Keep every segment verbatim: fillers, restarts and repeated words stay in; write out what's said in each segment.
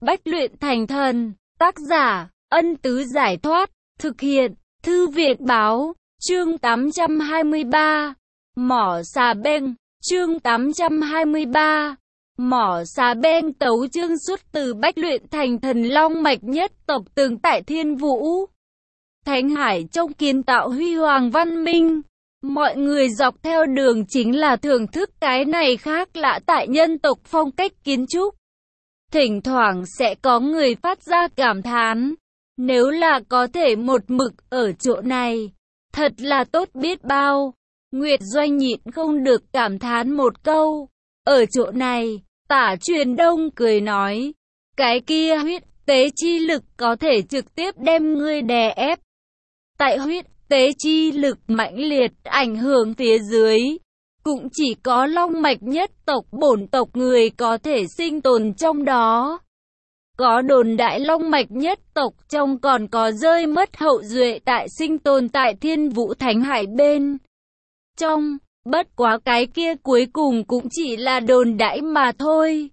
Bách luyện thành thần. Tác giả, Ân Tứ Giải Thoát. Thực hiện, Thư viện Báo. Chương tám trăm hai mươi ba. Mỏ xà beng. Chương tám trăm hai mươi ba. Mỏ xà beng. Tấu chương xuất từ Bách luyện thành thần long mạch nhất tộc tường tại Thiên Vũ Thánh Hải trong kiến tạo huy hoàng văn minh. Mọi người dọc theo đường chính là thưởng thức cái này khác lạ tại nhân tộc phong cách kiến trúc. Thỉnh thoảng sẽ có người phát ra cảm thán, nếu là có thể một mực ở chỗ này, thật là tốt biết bao. Nguyệt Doanh nhịn không được cảm thán một câu, ở chỗ này. Tả Truyền Đông cười nói, cái kia huyết tế chi lực có thể trực tiếp đem ngươi đè ép. Tại huyết tế chi lực mãnh liệt ảnh hưởng phía dưới, cũng chỉ có long mạch nhất tộc bổn tộc người có thể sinh tồn trong đó. Có đồn đại long mạch nhất tộc trong còn có rơi mất hậu duệ tại sinh tồn tại Thiên Vũ Thánh Hải bên trong, bất quá cái kia cuối cùng cũng chỉ là đồn đại mà thôi.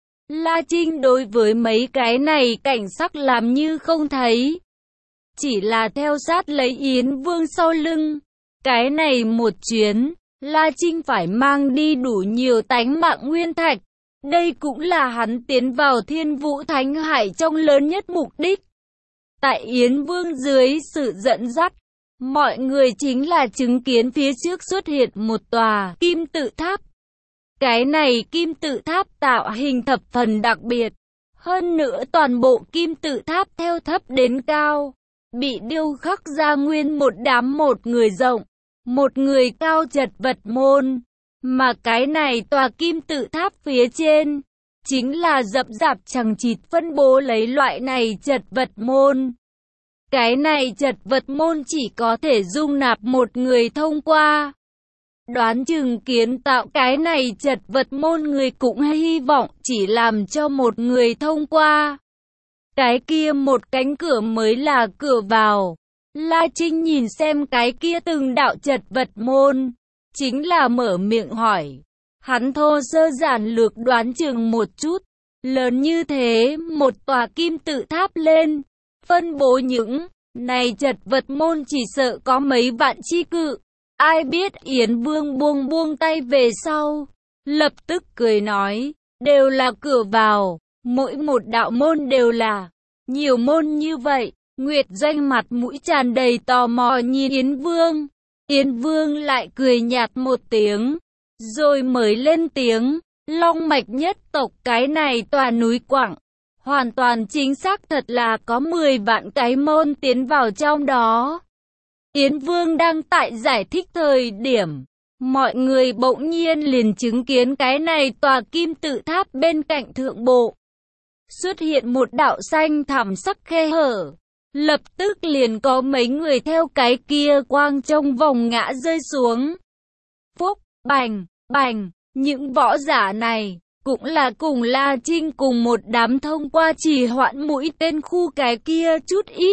La Trinh đối với mấy cái này cảnh sắc làm như không thấy, chỉ là theo sát lấy Yến Vương sau lưng. Cái này một chuyến, La Trinh phải mang đi đủ nhiều tánh mạng nguyên thạch. Đây cũng là hắn tiến vào Thiên Vũ Thánh Hải trong lớn nhất mục đích. Tại Yến Vương dưới sự dẫn dắt, mọi người chính là chứng kiến phía trước xuất hiện một tòa kim tự tháp. Cái này kim tự tháp tạo hình thập phần đặc biệt. Hơn nữa toàn bộ kim tự tháp theo thấp đến cao, bị điêu khắc ra nguyên một đám một người rộng, một người cao chật vật môn. Mà cái này tòa kim tự tháp phía trên, chính là rậm rạp chằng chịt phân bố lấy loại này chật vật môn. Cái này chật vật môn chỉ có thể dung nạp một người thông qua. Đoán chừng kiến tạo cái này chật vật môn người cũng hy vọng chỉ làm cho một người thông qua. Cái kia một cánh cửa mới là cửa vào. La Trinh nhìn xem cái kia từng đạo chật vật môn, chính là mở miệng hỏi. Hắn thô sơ giản lược đoán chừng một chút, lớn như thế một tòa kim tự tháp lên, phân bố những này chật vật môn chỉ sợ có mấy vạn chi cự. Ai biết Yến Vương buông buông tay về sau, lập tức cười nói, đều là cửa vào, mỗi một đạo môn đều là nhiều môn như vậy. Nguyệt Doanh mặt mũi tràn đầy tò mò nhìn Yến Vương. Yến Vương lại cười nhạt một tiếng, rồi mới lên tiếng, long mạch nhất tộc cái này tòa núi quặng, hoàn toàn chính xác thật là có mười vạn cái môn tiến vào trong đó. Yến Vương đang tại giải thích thời điểm, mọi người bỗng nhiên liền chứng kiến cái này tòa kim tự tháp bên cạnh thượng bộ xuất hiện một đạo xanh thẳm sắc khe hở. Lập tức liền có mấy người theo cái kia quang trong vòng ngã rơi xuống. Phúc, bành, bành, những võ giả này cũng là cùng La Trinh cùng một đám thông qua trì hoãn mũi tên khu cái kia chút ít.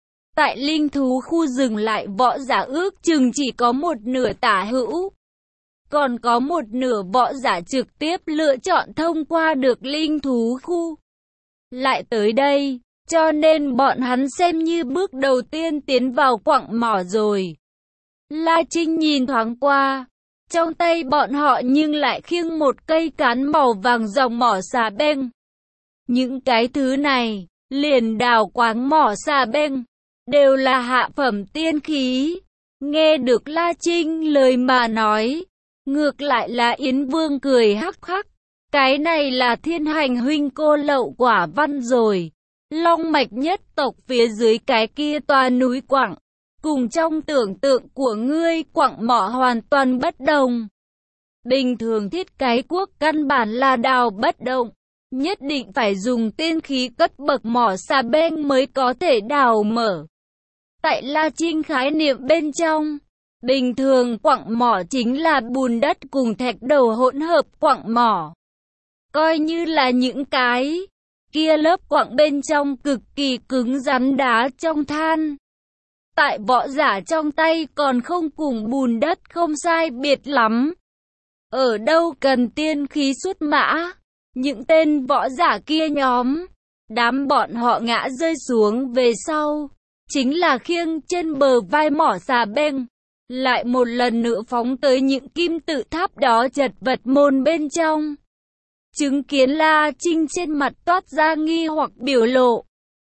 Tại linh thú khu dừng lại võ giả ước chừng chỉ có một nửa tả hữu. Còn có một nửa võ giả trực tiếp lựa chọn thông qua được linh thú khu lại tới đây. Cho nên bọn hắn xem như bước đầu tiên tiến vào quặng mỏ rồi. La Trinh nhìn thoáng qua, trong tay bọn họ nhưng lại khiêng một cây cán màu vàng dòng mỏ xà beng. Những cái thứ này, liền đào quáng mỏ xà beng, đều là hạ phẩm tiên khí. Nghe được La Trinh lời mà nói, ngược lại là Yến Vương cười hắc hắc. Cái này là thiên hành huynh cô lậu quả văn rồi. Long mạch nhất tộc phía dưới cái kia tòa núi quặng, cùng trong tưởng tượng của ngươi quặng mỏ hoàn toàn bất đồng. Bình thường thiết cái quốc căn bản là đào bất động, nhất định phải dùng tiên khí cất bậc mỏ xà beng mới có thể đào mở. Tại La Trinh khái niệm bên trong, bình thường quặng mỏ chính là bùn đất cùng thạch đầu hỗn hợp quặng mỏ. Coi như là những cái kia lớp quặng bên trong cực kỳ cứng rắn đá trong than. Tại võ giả trong tay còn không cùng bùn đất không sai biệt lắm. Ở đâu cần tiên khí xuất mã, những tên võ giả kia nhóm Đám bọn họ ngã rơi xuống về sau, chính là khiêng trên bờ vai mỏ xà beng, lại một lần nữa phóng tới những kim tự tháp đó chật vật môn bên trong. Chứng kiến La Trinh trên mặt toát ra nghi hoặc biểu lộ.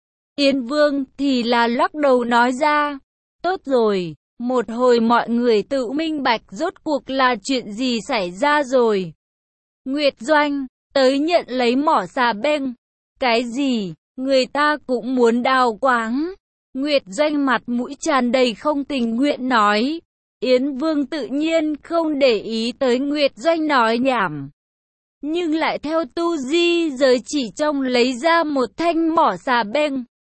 Yến Vương thì là lắc đầu nói ra, tốt rồi, một hồi mọi người tự minh bạch rốt cuộc là chuyện gì xảy ra rồi. Nguyệt Doanh, tới nhận lấy mỏ xà beng. Cái gì, người ta cũng muốn đào quáng. Nguyệt Doanh mặt mũi tràn đầy không tình nguyện nói. Yến Vương tự nhiên không để ý tới Nguyệt Doanh nói nhảm. Nhưng lại theo tu di giới chỉ trong lấy ra một thanh mỏ xà beng.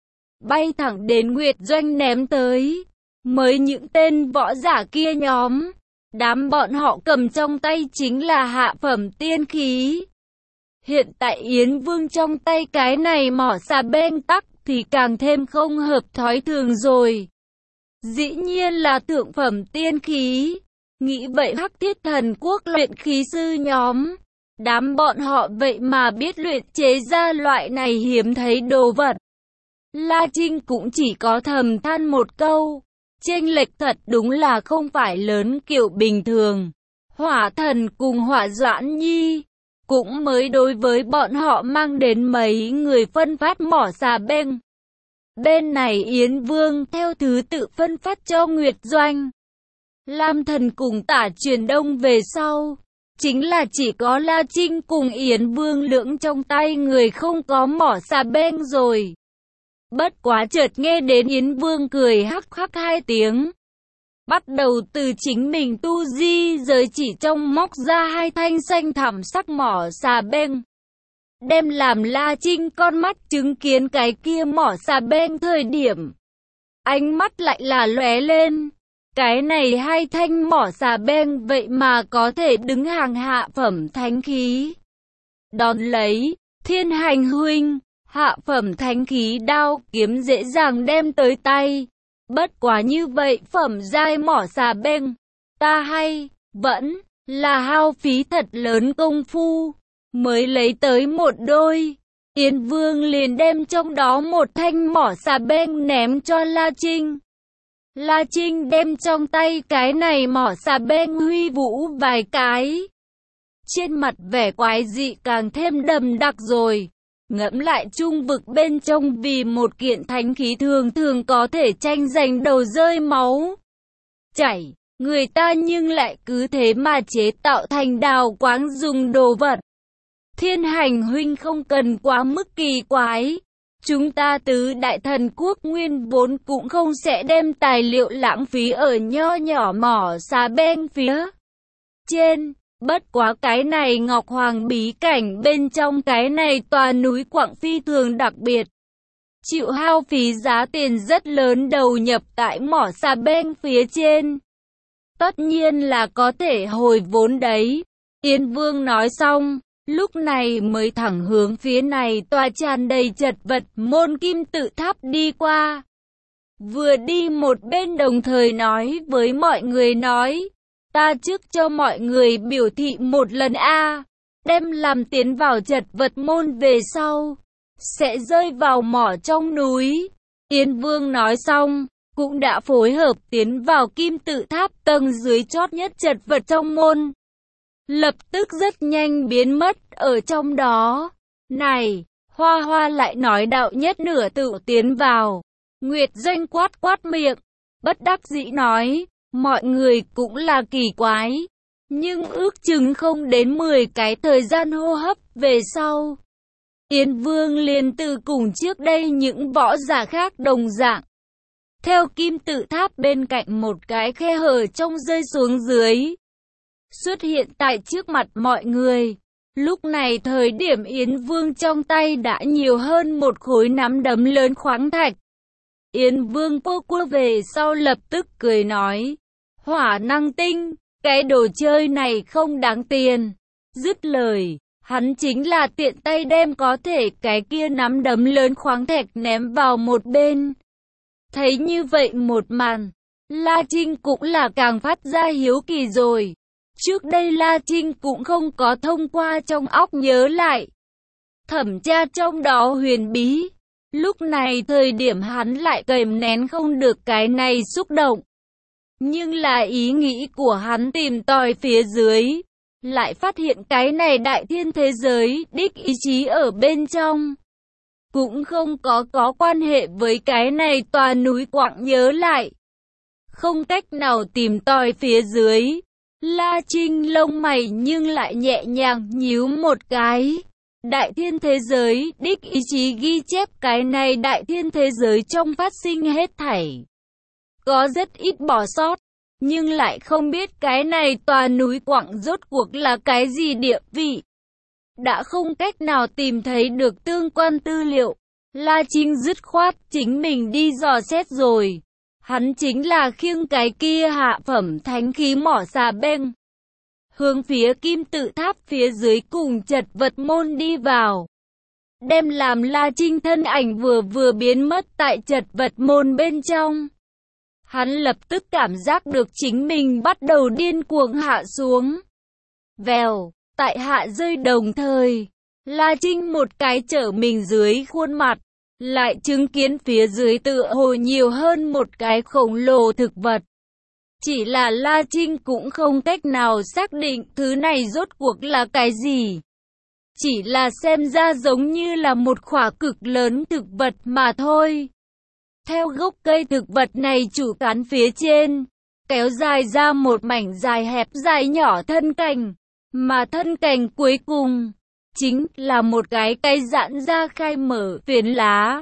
Bay thẳng đến Nguyệt Doanh ném tới. Mới những tên võ giả kia nhóm. Đám bọn họ cầm trong tay chính là hạ phẩm tiên khí. Hiện tại Yến Vương trong tay cái này mỏ xà beng tắc thì càng thêm không hợp thói thường rồi. Dĩ nhiên là thượng phẩm tiên khí. Nghĩ vậy Hắc Thiết Thần Quốc luyện khí sư nhóm. Đám bọn họ vậy mà biết luyện chế ra loại này hiếm thấy đồ vật. La Trinh cũng chỉ có thầm than một câu. Chênh lệch thật đúng là không phải lớn kiểu bình thường. Hỏa Thần cùng Hỏa Doãn Nhi cũng mới đối với bọn họ mang đến mấy người phân phát mỏ xà beng. Bên này Yến Vương theo thứ tự phân phát cho Nguyệt Doanh. Lam Thần cùng Tả Truyền Đông về sau. Chính là chỉ có La Trinh cùng Yến Vương lưỡng trong tay người không có mỏ xà beng rồi. Bất quá chợt nghe đến Yến Vương cười hắc hắc hai tiếng. Bắt đầu từ chính mình tu di giới chỉ trong móc ra hai thanh xanh thẳm sắc mỏ xà beng. Đem làm La Trinh con mắt chứng kiến cái kia mỏ xà beng thời điểm. Ánh mắt lại là lóe lên. Cái này hai thanh mỏ xà beng vậy mà có thể đứng hàng hạ phẩm thánh khí. Đón lấy, Thiên Hành huynh, hạ phẩm thánh khí đao kiếm dễ dàng đem tới tay. Bất quá như vậy phẩm giai mỏ xà beng, ta hay, vẫn là hao phí thật lớn công phu, mới lấy tới một đôi. Yến Vương liền đem trong đó một thanh mỏ xà beng ném cho La Trinh. La Trinh đem trong tay cái này mỏ xà beng huy vũ vài cái. Trên mặt vẻ quái dị càng thêm đậm đặc rồi. Ngẫm lại trung vực bên trong vì một kiện thánh khí thường thường có thể tranh giành đầu rơi máu chảy, người ta nhưng lại cứ thế mà chế tạo thành đào quáng dùng đồ vật. Thiên Hành huynh không cần quá mức kỳ quái. Chúng ta tứ đại thần quốc nguyên vốn cũng không sẽ đem tài liệu lãng phí ở nho nhỏ mỏ xà beng phía trên. Bất quá cái này Ngọc Hoàng bí cảnh bên trong cái này tòa núi quặng phi thường đặc biệt. Chịu hao phí giá tiền rất lớn đầu nhập tại mỏ xà beng phía trên. Tất nhiên là có thể hồi vốn đấy. Yến Vương nói xong, lúc này mới thẳng hướng phía này tòa tràn đầy chật vật môn kim tự tháp đi qua. Vừa đi một bên đồng thời nói với mọi người nói. Ta trước cho mọi người biểu thị một lần a, đem làm tiến vào chật vật môn về sau, sẽ rơi vào mỏ trong núi. Yến Vương nói xong, cũng đã phối hợp tiến vào kim tự tháp tầng dưới chót nhất chật vật trong môn. Lập tức rất nhanh biến mất ở trong đó. Này, Hoa Hoa lại nói đạo nhất nửa tự tiến vào. Nguyệt Doanh quát quát miệng, bất đắc dĩ nói. Mọi người cũng là kỳ quái, nhưng ước chừng không đến mười cái thời gian hô hấp về sau. Yến Vương liền từ cùng trước đây những võ giả khác đồng dạng. Theo kim tự tháp bên cạnh một cái khe hở trong rơi xuống dưới. Xuất hiện tại trước mặt mọi người. Lúc này thời điểm Yến Vương trong tay đã nhiều hơn một khối nắm đấm lớn khoáng thạch. Yến Vương cô cua về sau lập tức cười nói. Hỏa năng tinh, cái đồ chơi này không đáng tiền. Dứt lời, hắn chính là tiện tay đem có thể cái kia nắm đấm lớn khoáng thạch ném vào một bên. Thấy như vậy một màn, La Trinh cũng là càng phát ra hiếu kỳ rồi. Trước đây La Trinh cũng không có thông qua trong óc nhớ lại. thẩm tra trong đó huyền bí. Lúc này thời điểm hắn lại kìm nén không được cái này xúc động. Nhưng là ý nghĩ của hắn tìm tòi phía dưới, lại phát hiện cái này đại thiên thế giới, đích ý chí ở bên trong. Cũng không có có quan hệ với cái này tòa núi quặng nhớ lại. Không cách nào tìm tòi phía dưới. La Trinh lông mày nhưng lại nhẹ nhàng nhíu một cái. Đại thiên thế giới, đích ý chí ghi chép cái này đại thiên thế giới trong phát sinh hết thảy. Có rất ít bỏ sót, nhưng lại không biết cái này tòa núi quặng rốt cuộc là cái gì địa vị. Đã không cách nào tìm thấy được tương quan tư liệu, La Trinh dứt khoát chính mình đi dò xét rồi. Hắn chính là khiêng cái kia hạ phẩm thánh khí mỏ xà beng, hướng phía kim tự tháp phía dưới cùng chật vật môn đi vào. Đem làm La Trinh thân ảnh vừa vừa biến mất tại chật vật môn bên trong. Hắn lập tức cảm giác được chính mình bắt đầu điên cuồng hạ xuống. Vèo, tại hạ rơi đồng thời, La Trinh một cái trở mình dưới khuôn mặt, lại chứng kiến phía dưới tựa hồ nhiều hơn một cái khổng lồ thực vật. Chỉ là La Trinh cũng không cách nào xác định thứ này rốt cuộc là cái gì. Chỉ là xem ra giống như là một khỏa cực lớn thực vật mà thôi. Theo gốc cây thực vật này chủ cán phía trên, kéo dài ra một mảnh dài hẹp dài nhỏ thân cành, mà thân cành cuối cùng chính là một cái cây giãn ra khai mở phiến lá.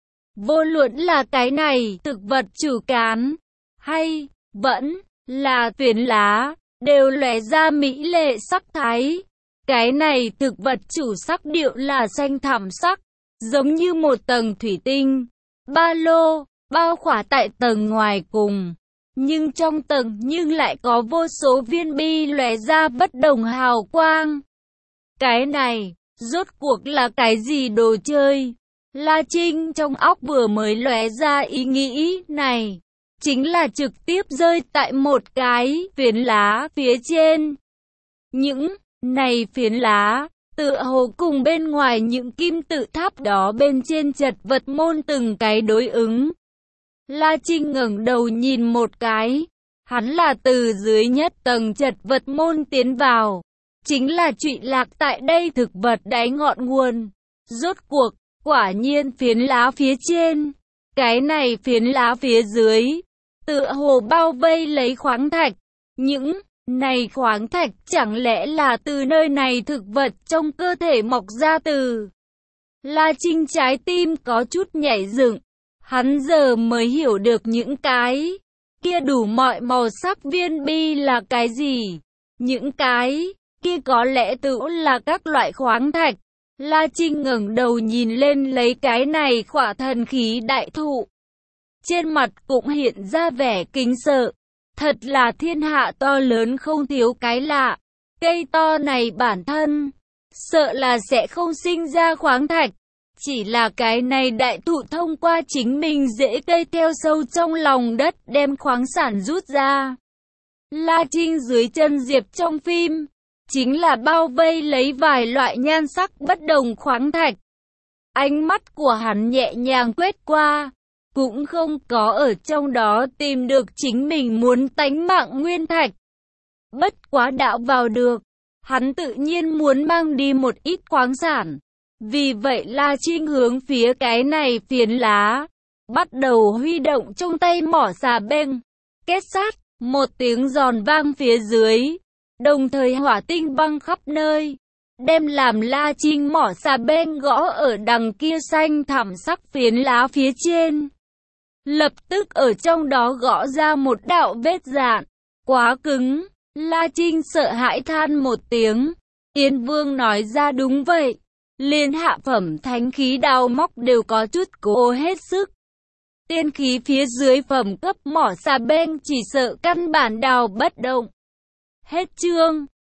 Vô luận là cái này thực vật chủ cán, hay vẫn là phiến lá, đều lóe ra mỹ lệ sắc thái. Cái này thực vật chủ sắc điệu là xanh thẳm sắc, giống như một tầng thủy tinh, ba lô, bao khỏa tại tầng ngoài cùng. Nhưng trong tầng nhưng lại có vô số viên bi lóe ra bất đồng hào quang. Cái này, rốt cuộc là cái gì đồ chơi? La Trinh trong óc vừa mới lóe ra ý nghĩ này, chính là trực tiếp rơi tại một cái phiến lá phía trên. Những này phiến lá, tựa hồ cùng bên ngoài những kim tự tháp đó bên trên chật vật môn từng cái đối ứng. La Trinh ngẩng đầu nhìn một cái, hắn là từ dưới nhất tầng chật vật môn tiến vào, chính là trụy lạc tại đây thực vật đáy ngọn nguồn. Rốt cuộc, quả nhiên phiến lá phía trên, cái này phiến lá phía dưới, tựa hồ bao vây lấy khoáng thạch. Những này khoáng thạch chẳng lẽ là từ nơi này thực vật trong cơ thể mọc ra từ? La Trinh trái tim có chút nhảy dựng. Hắn giờ mới hiểu được những cái kia đủ mọi màu sắc viên bi là cái gì. Những cái kia có lẽ tự là các loại khoáng thạch. La Trinh ngẩng đầu nhìn lên lấy cái này khỏa thần khí đại thụ. Trên mặt cũng hiện ra vẻ kính sợ. Thật là thiên hạ to lớn không thiếu cái lạ. Cây to này bản thân, sợ là sẽ không sinh ra khoáng thạch. Chỉ là cái này đại thụ thông qua chính mình rễ cây theo sâu trong lòng đất đem khoáng sản rút ra. La Trinh dưới chân Diệp trong phim, chính là bao vây lấy vài loại nhan sắc bất đồng khoáng thạch. Ánh mắt của hắn nhẹ nhàng quét qua, cũng không có ở trong đó tìm được chính mình muốn tánh mạng nguyên thạch. Bất quá đạo vào được, hắn tự nhiên muốn mang đi một ít khoáng sản. Vì vậy La Trinh hướng phía cái này phiến lá, bắt đầu huy động trong tay mỏ xà beng. Kết sát, một tiếng giòn vang phía dưới, đồng thời hỏa tinh băng khắp nơi, đem làm La Trinh mỏ xà beng gõ ở đằng kia xanh thẳm sắc phiến lá phía trên. Lập tức ở trong đó gõ ra một đạo vết dạn, quá cứng. La Trinh sợ hãi than một tiếng. Yên Vương nói ra đúng vậy. Liên hạ phẩm thánh khí đào móc đều có chút cố hết sức. Tiên khí phía dưới phẩm cấp mỏ xà beng chỉ sợ căn bản đào bất động. Hết chương.